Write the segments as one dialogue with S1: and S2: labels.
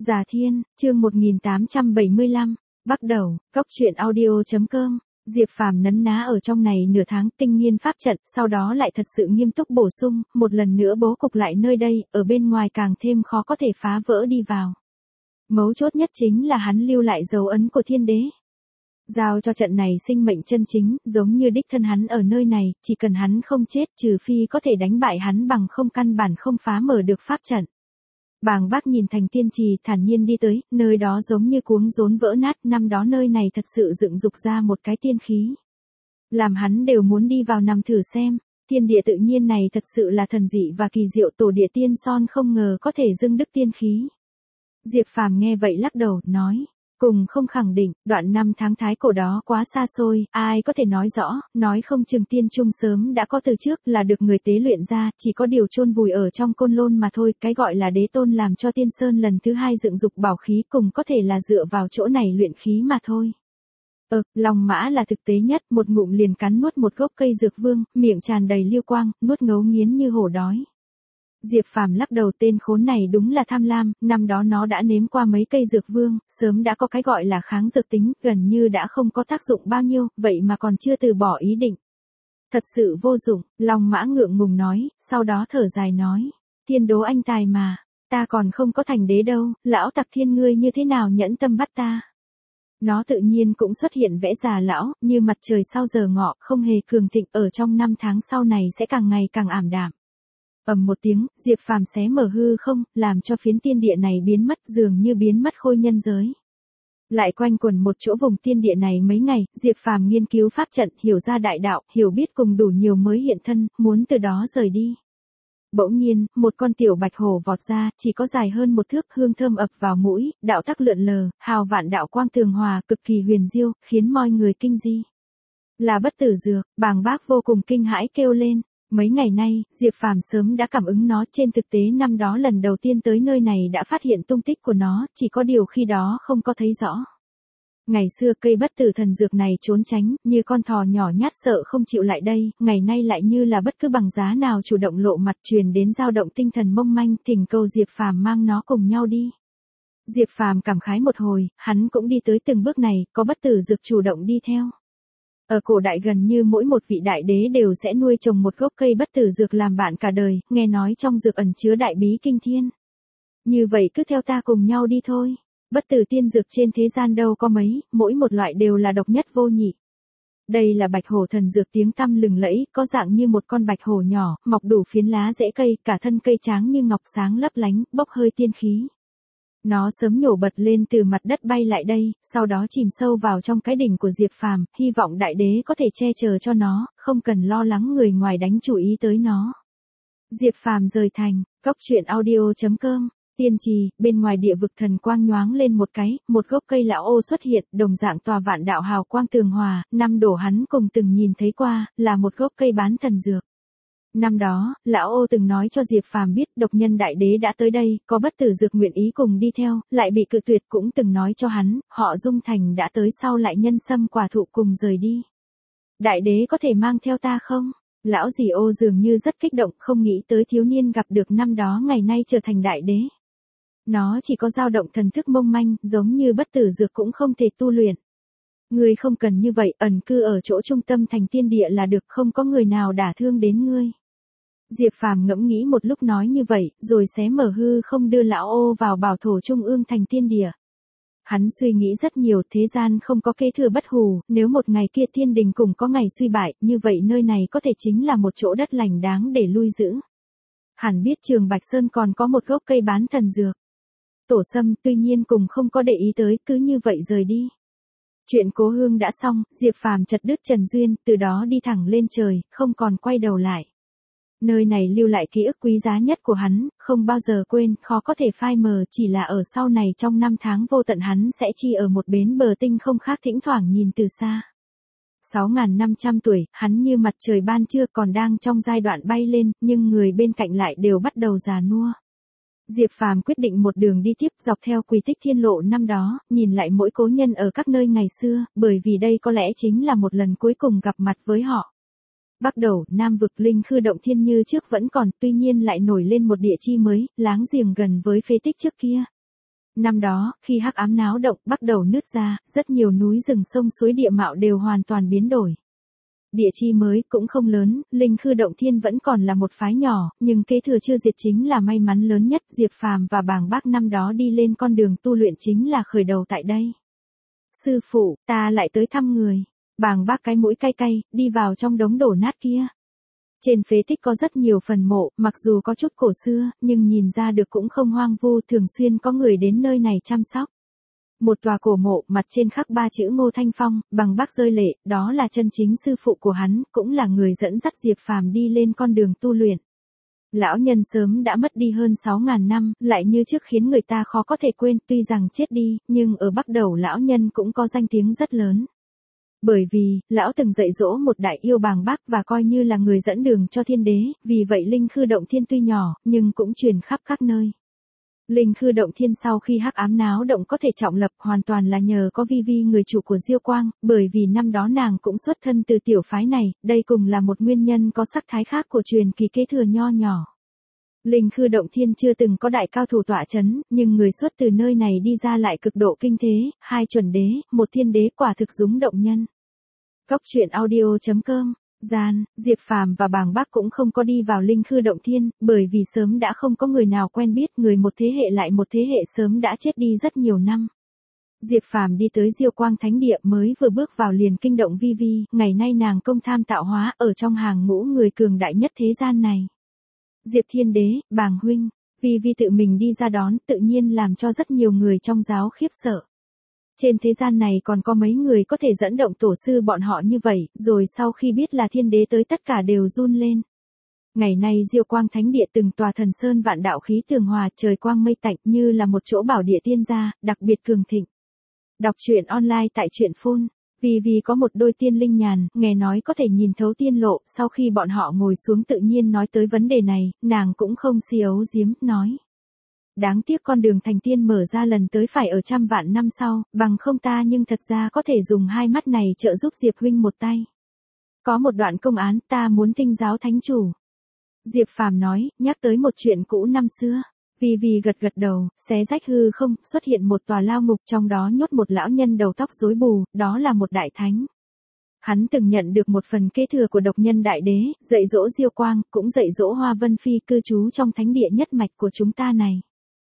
S1: Già Thiên, chương 1875, bắt đầu, cốc truyện audio.com. Diệp Phàm nấn ná ở trong này nửa tháng tinh nghiên pháp trận, sau đó lại thật sự nghiêm túc bổ sung, một lần nữa bố cục lại nơi đây, ở bên ngoài càng thêm khó có thể phá vỡ đi vào. Mấu chốt nhất chính là hắn lưu lại dấu ấn của thiên đế. Giao cho trận này sinh mệnh chân chính, giống như đích thân hắn ở nơi này, chỉ cần hắn không chết trừ phi có thể đánh bại hắn bằng không căn bản không phá mở được pháp trận. Bàng Bác nhìn thành tiên trì thản nhiên đi tới, nơi đó giống như cuống rốn vỡ nát, năm đó nơi này thật sự dựng dục ra một cái tiên khí. Làm hắn đều muốn đi vào nằm thử xem, thiên địa tự nhiên này thật sự là thần dị và kỳ diệu, tổ địa tiên son không ngờ có thể dưng đức tiên khí. Diệp Phàm nghe vậy lắc đầu, nói, cùng không khẳng định, đoạn năm tháng thái cổ đó quá xa xôi, ai có thể nói rõ, nói không chừng tiên trung sớm đã có từ trước là được người tế luyện ra, chỉ có điều chôn vùi ở trong côn lôn mà thôi, cái gọi là đế tôn làm cho tiên sơn lần thứ hai dựng dục bảo khí cùng có thể là dựa vào chỗ này luyện khí mà thôi. Long mã là thực tế nhất, một ngụm liền cắn nuốt một gốc cây dược vương, miệng tràn đầy liêu quang, nuốt ngấu nghiến như hổ đói. Diệp Phàm lắc đầu, tên khốn này đúng là tham lam, năm đó nó đã nếm qua mấy cây dược vương, sớm đã có cái gọi là kháng dược tính, gần như đã không có tác dụng bao nhiêu, vậy mà còn chưa từ bỏ ý định. Thật sự vô dụng, Long mã ngượng ngùng nói, sau đó thở dài nói, thiên đố anh tài mà, ta còn không có thành đế đâu, lão tặc thiên ngươi như thế nào nhẫn tâm bắt ta. Nó tự nhiên cũng xuất hiện vẽ già lão, như mặt trời sau giờ ngọ, không hề cường thịnh, ở trong năm tháng sau này sẽ càng ngày càng ảm đạm. Ầm một tiếng, Diệp Phàm xé mở hư không, làm cho phiến tiên địa này biến mất, dường như biến mất khôi nhân giới. Lại quanh quẩn một chỗ vùng tiên địa này mấy ngày, Diệp Phàm nghiên cứu pháp trận, hiểu ra đại đạo, hiểu biết cùng đủ nhiều mới hiện thân, muốn từ đó rời đi. Bỗng nhiên, một con tiểu bạch hổ vọt ra, chỉ có dài hơn một thước, hương thơm ập vào mũi, đạo tắc lượn lờ, hào vạn đạo quang tường hòa, cực kỳ huyền diêu, khiến mọi người kinh di. Là bất tử dược, Bàng Bác vô cùng kinh hãi kêu lên. Mấy ngày nay, Diệp Phàm sớm đã cảm ứng nó, trên thực tế năm đó lần đầu tiên tới nơi này đã phát hiện tung tích của nó, chỉ có điều khi đó không có thấy rõ. Ngày xưa cây bất tử thần dược này trốn tránh, như con thỏ nhỏ nhát sợ không chịu lại đây, ngày nay lại như là bất cứ bằng giá nào chủ động lộ mặt, truyền đến dao động tinh thần mong manh, thỉnh cầu Diệp Phàm mang nó cùng nhau đi. Diệp Phàm cảm khái một hồi, hắn cũng đi tới từng bước này, có bất tử dược chủ động đi theo. Ở cổ đại gần như mỗi một vị đại đế đều sẽ nuôi trồng một gốc cây bất tử dược làm bạn cả đời, nghe nói trong dược ẩn chứa đại bí kinh thiên. Như vậy cứ theo ta cùng nhau đi thôi. Bất tử tiên dược trên thế gian đâu có mấy, mỗi một loại đều là độc nhất vô nhị. Đây là bạch hổ thần dược tiếng tăm lừng lẫy, có dạng như một con bạch hổ nhỏ, mọc đủ phiến lá rễ cây, cả thân cây tráng như ngọc sáng lấp lánh, bốc hơi tiên khí. Nó sớm nhổ bật lên từ mặt đất bay lại đây, sau đó chìm sâu vào trong cái đỉnh của Diệp Phàm, hy vọng đại đế có thể che chở cho nó, không cần lo lắng người ngoài đánh chủ ý tới nó. Diệp Phàm rời thành, cốc truyện audio.com. Tiên trì, bên ngoài địa vực thần quang nhoáng lên một cái, một gốc cây lão ô xuất hiện, đồng dạng tòa vạn đạo hào quang tường hòa, năm đổ hắn cùng từng nhìn thấy qua, là một gốc cây bán thần dược. Năm đó, lão ô từng nói cho Diệp Phàm biết độc nhân đại đế đã tới đây, có bất tử dược nguyện ý cùng đi theo, lại bị cự tuyệt, cũng từng nói cho hắn, họ Dung Thành đã tới sau lại nhân sâm quả thụ cùng rời đi. Đại đế có thể mang theo ta không? Lão dì ô dường như rất kích động, không nghĩ tới thiếu niên gặp được năm đó ngày nay trở thành đại đế. Nó chỉ có dao động thần thức mông manh, giống như bất tử dược cũng không thể tu luyện. Ngươi không cần như vậy, ẩn cư ở chỗ trung tâm thành tiên địa là được, không có người nào đả thương đến ngươi. Diệp Phàm ngẫm nghĩ một lúc nói như vậy, rồi xé mở hư không đưa lão ô vào bảo thổ trung ương thành tiên địa. Hắn suy nghĩ rất nhiều, thế gian không có kế thừa bất hủ, nếu một ngày kia thiên đình cùng có ngày suy bại, như vậy nơi này có thể chính là một chỗ đất lành đáng để lui giữ. Hẳn biết Trường Bạch Sơn còn có một gốc cây bán thần dược. Tổ Sâm tuy nhiên cùng không có để ý tới, cứ như vậy rời đi. Chuyện cố hương đã xong, Diệp Phàm chặt đứt Trần Duyên, từ đó đi thẳng lên trời, không còn quay đầu lại. Nơi này lưu lại ký ức quý giá nhất của hắn, không bao giờ quên, khó có thể phai mờ, chỉ là ở sau này trong năm tháng vô tận hắn sẽ chi ở một bến bờ tinh không khác thỉnh thoảng nhìn từ xa. 6.500 tuổi, hắn như mặt trời ban trưa còn đang trong giai đoạn bay lên, nhưng người bên cạnh lại đều bắt đầu già nua. Diệp Phàm quyết định một đường đi tiếp dọc theo quy tích thiên lộ năm đó, nhìn lại mỗi cố nhân ở các nơi ngày xưa, bởi vì đây có lẽ chính là một lần cuối cùng gặp mặt với họ. Bắt đầu, Nam vực linh khư động thiên như trước vẫn còn, tuy nhiên lại nổi lên một địa chi mới, láng giềng gần với phế tích trước kia. Năm đó, khi hắc ám náo động bắt đầu nứt ra, rất nhiều núi rừng sông suối địa mạo đều hoàn toàn biến đổi. Địa chi mới cũng không lớn, Linh Khư Động Thiên vẫn còn là một phái nhỏ, nhưng kế thừa chưa diệt chính là may mắn lớn nhất. Diệp Phàm và Bàng Bác năm đó đi lên con đường tu luyện chính là khởi đầu tại đây. Sư phụ, ta lại tới thăm người. Bàng Bác cái mũi cay cay, đi vào trong đống đổ nát kia. Trên phế tích có rất nhiều phần mộ, mặc dù có chút cổ xưa, nhưng nhìn ra được cũng không hoang vu, thường xuyên có người đến nơi này chăm sóc. Một tòa cổ mộ, mặt trên khắc 3 chữ Ngô Thanh Phong, Bàng Bác rơi lệ, đó là chân chính sư phụ của hắn, cũng là người dẫn dắt Diệp Phàm đi lên con đường tu luyện. Lão nhân sớm đã mất đi hơn 6.000 năm, lại như trước khiến người ta khó có thể quên, tuy rằng chết đi, nhưng ở Bắc Đầu lão nhân cũng có danh tiếng rất lớn. Bởi vì, lão từng dạy dỗ một đại yêu Bàng Bác và coi như là người dẫn đường cho thiên đế, vì vậy Linh Khư Động Thiên tuy nhỏ, nhưng cũng truyền khắp các nơi. Linh Khư Động Thiên sau khi hắc ám náo động có thể trọng lập hoàn toàn là nhờ có Vi Vi người chủ của Diêu Quang, bởi vì năm đó nàng cũng xuất thân từ tiểu phái này, đây cùng là một nguyên nhân có sắc thái khác của truyền kỳ kế thừa nho nhỏ. Linh Khư Động Thiên chưa từng có đại cao thủ tọa chấn, nhưng người xuất từ nơi này đi ra lại cực độ kinh thế, 2 chuẩn đế, 1 thiên đế quả thực rúng động nhân. Cốc truyện audio.com Diệp Phàm và Bàng Bác cũng không có đi vào Linh Khư Động Thiên, bởi vì sớm đã không có người nào quen biết, người một thế hệ lại một thế hệ sớm đã chết đi rất nhiều năm. Diệp Phàm đi tới Diêu Quang Thánh Địa mới vừa bước vào liền kinh động Vi Vi, ngày nay nàng công tham tạo hóa ở trong hàng ngũ người cường đại nhất thế gian này. Diệp Thiên Đế, Bàng huynh, Vi Vi tự mình đi ra đón, tự nhiên làm cho rất nhiều người trong giáo khiếp sợ. Trên thế gian này còn có mấy người có thể dẫn động tổ sư bọn họ như vậy, rồi sau khi biết là thiên đế tới tất cả đều run lên. Ngày nay Diêu Quang Thánh Địa từng tòa thần sơn vạn đạo khí tường hòa, trời quang mây tạnh như là một chỗ bảo địa tiên gia, đặc biệt cường thịnh. Đọc truyện online tại truyện phun. Vì có một đôi tiên linh nhàn, nghe nói có thể nhìn thấu tiên lộ, sau khi bọn họ ngồi xuống tự nhiên nói tới vấn đề này, nàng cũng không si ấu giếm, nói. Đáng tiếc con đường thành tiên mở ra lần tới phải ở 100 vạn năm sau, bằng không ta nhưng thật ra có thể dùng 2 mắt này trợ giúp Diệp huynh một tay. Có một đoạn công án ta muốn thinh giáo thánh chủ. Diệp Phàm nói, nhắc tới một chuyện cũ năm xưa. Vi gật đầu, xé rách hư không, xuất hiện một tòa lao ngục, trong đó nhốt một lão nhân đầu tóc rối bù, đó là một đại thánh. Hắn từng nhận được một phần kế thừa của độc nhân đại đế, dạy dỗ Diêu Quang, cũng dạy dỗ Hoa Vân Phi cư trú trong thánh địa nhất mạch của chúng ta này.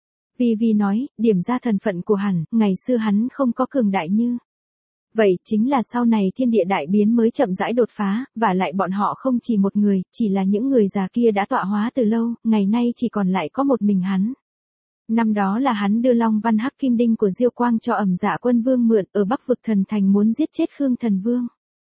S1: Vi nói, điểm ra thân phận của hắn, ngày xưa hắn không có cường đại như. Vậy chính là sau này thiên địa đại biến mới chậm rãi đột phá, và lại bọn họ không chỉ một người, chỉ là những người già kia đã tọa hóa từ lâu, ngày nay chỉ còn lại có một mình hắn. Năm đó là hắn đưa Long Văn Hắc Kim Đinh của Diêu Quang cho Ẩm Dạ Quân Vương mượn ở Bắc vực Thần Thành muốn giết chết Khương Thần Vương.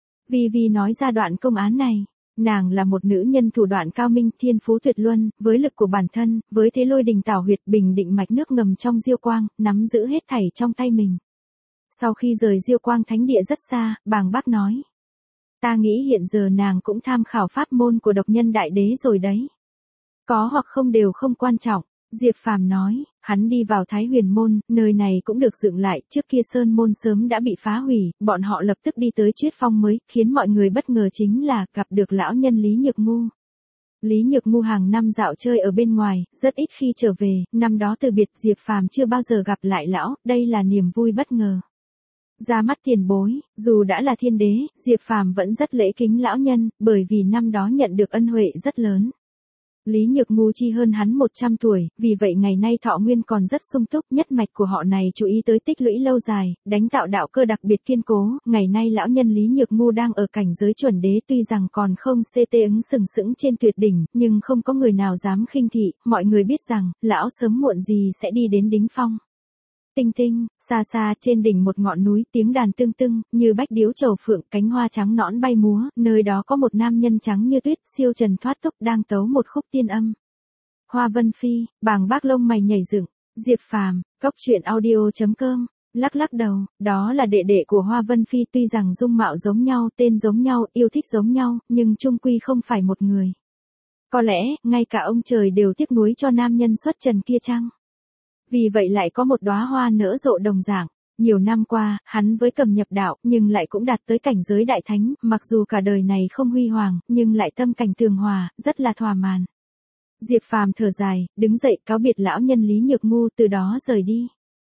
S1: Vi nói ra đoạn công án này. Nàng là một nữ nhân thủ đoạn cao minh, thiên phú tuyệt luân, với lực của bản thân, với thế lôi đình tảo huyệt bình định mạch nước ngầm trong Diêu Quang, nắm giữ hết thảy trong tay mình. Sau khi rời Diêu Quang Thánh Địa rất xa, Bàng Bác nói. Ta nghĩ hiện giờ nàng cũng tham khảo pháp môn của độc nhân đại đế rồi đấy. Có hoặc không đều không quan trọng. Diệp Phàm nói, hắn đi vào Thái Huyền Môn, nơi này cũng được dựng lại, trước kia Sơn Môn sớm đã bị phá hủy, bọn họ lập tức đi tới Triết Phong mới, khiến mọi người bất ngờ chính là gặp được lão nhân Lý Nhược Ngu. Lý Nhược Ngu hàng năm dạo chơi ở bên ngoài, rất ít khi trở về, năm đó từ biệt Diệp Phàm chưa bao giờ gặp lại lão, đây là niềm vui bất ngờ. Ra mắt tiền bối, dù đã là thiên đế, Diệp Phàm vẫn rất lễ kính lão nhân, bởi vì năm đó nhận được ân huệ rất lớn. Lý Nhược Ngu chi hơn hắn 100 tuổi, vì vậy ngày nay thọ nguyên còn rất sung túc, nhất mạch của họ này chú ý tới tích lũy lâu dài, đánh tạo đạo cơ đặc biệt kiên cố, ngày nay lão nhân Lý Nhược Ngu đang ở cảnh giới chuẩn đế, tuy rằng còn không ứng sừng sững trên tuyệt đỉnh, nhưng không có người nào dám khinh thị, mọi người biết rằng, lão sớm muộn gì sẽ đi đến đỉnh phong. Tinh tinh, xa xa trên đỉnh một ngọn núi, tiếng đàn tưng tưng, như bách điếu trầu phượng, cánh hoa trắng nõn bay múa, nơi đó có một nam nhân trắng như tuyết, siêu trần thoát tục đang tấu một khúc tiên âm. Hoa Vân Phi, Bàng Bác lông mày nhảy dựng, Diệp Phàm, cốc truyện audio.com, lắc đầu, đó là đệ đệ của Hoa Vân Phi, tuy rằng dung mạo giống nhau, tên giống nhau, yêu thích giống nhau, nhưng chung quy không phải một người. Có lẽ, ngay cả ông trời đều tiếc nuối cho nam nhân xuất trần kia chăng? Vì vậy lại có một đóa hoa nở rộ đồng dạng. Nhiều năm qua, hắn với Cầm nhập đạo, nhưng lại cũng đạt tới cảnh giới đại thánh, mặc dù cả đời này không huy hoàng, nhưng lại tâm cảnh tường hòa, rất là thỏa mãn. Diệp Phàm thở dài, đứng dậy cáo biệt lão nhân Lý Nhược Ngu, từ đó rời đi.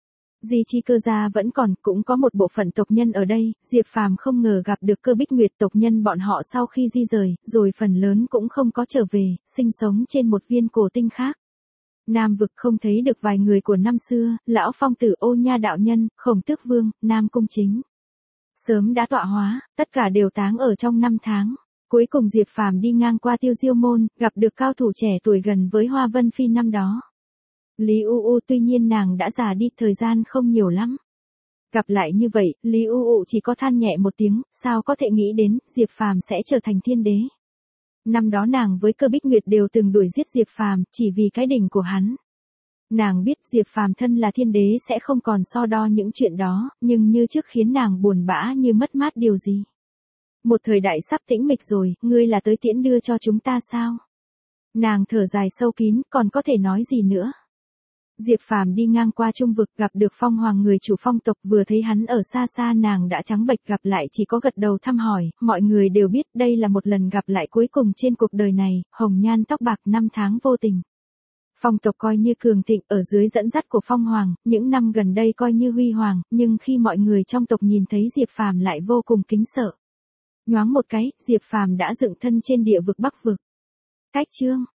S1: Di Chi Cơ gia vẫn còn, cũng có một bộ phận tộc nhân ở đây, Diệp Phàm không ngờ gặp được Cơ Bích Nguyệt, tộc nhân bọn họ sau khi di rời, rồi phần lớn cũng không có trở về, sinh sống trên một viên cổ tinh khác. Nam vực không thấy được vài người của năm xưa, lão phong tử Ô Nha đạo nhân, Khổng Tước Vương, Nam Cung Chính. Sớm đã tọa hóa, tất cả đều táng ở trong 5 tháng. Cuối cùng Diệp Phàm đi ngang qua Tiêu Diêu môn, gặp được cao thủ trẻ tuổi gần với Hoa Vân Phi năm đó. Lý U U, tuy nhiên nàng đã già đi, thời gian không nhiều lắm. Gặp lại như vậy, Lý U U chỉ có than nhẹ một tiếng, sao có thể nghĩ đến, Diệp Phàm sẽ trở thành thiên đế. Năm đó nàng với Cơ Bích Nguyệt đều từng đuổi giết Diệp Phàm, chỉ vì cái đỉnh của hắn. Nàng biết Diệp Phàm thân là thiên đế sẽ không còn so đo những chuyện đó, nhưng như trước khiến nàng buồn bã như mất mát điều gì. Một thời đại sắp tĩnh mịch rồi, ngươi là tới tiễn đưa cho chúng ta sao? Nàng thở dài sâu kín, còn có thể nói gì nữa? Diệp Phàm đi ngang qua trung vực, gặp được Phong Hoàng, người chủ phong tộc, vừa thấy hắn ở xa xa nàng đã trắng bệch, gặp lại chỉ có gật đầu thăm hỏi. Mọi người đều biết đây là một lần gặp lại cuối cùng trên cuộc đời này, hồng nhan tóc bạc, 5 tháng vô tình. Phong tộc coi như cường thịnh, ở dưới dẫn dắt của Phong Hoàng, những năm gần đây coi như huy hoàng, nhưng khi mọi người trong tộc nhìn thấy Diệp Phàm lại vô cùng kính sợ. Nhoáng một cái, Diệp Phàm đã dựng thân trên địa vực Bắc vực. Cách chương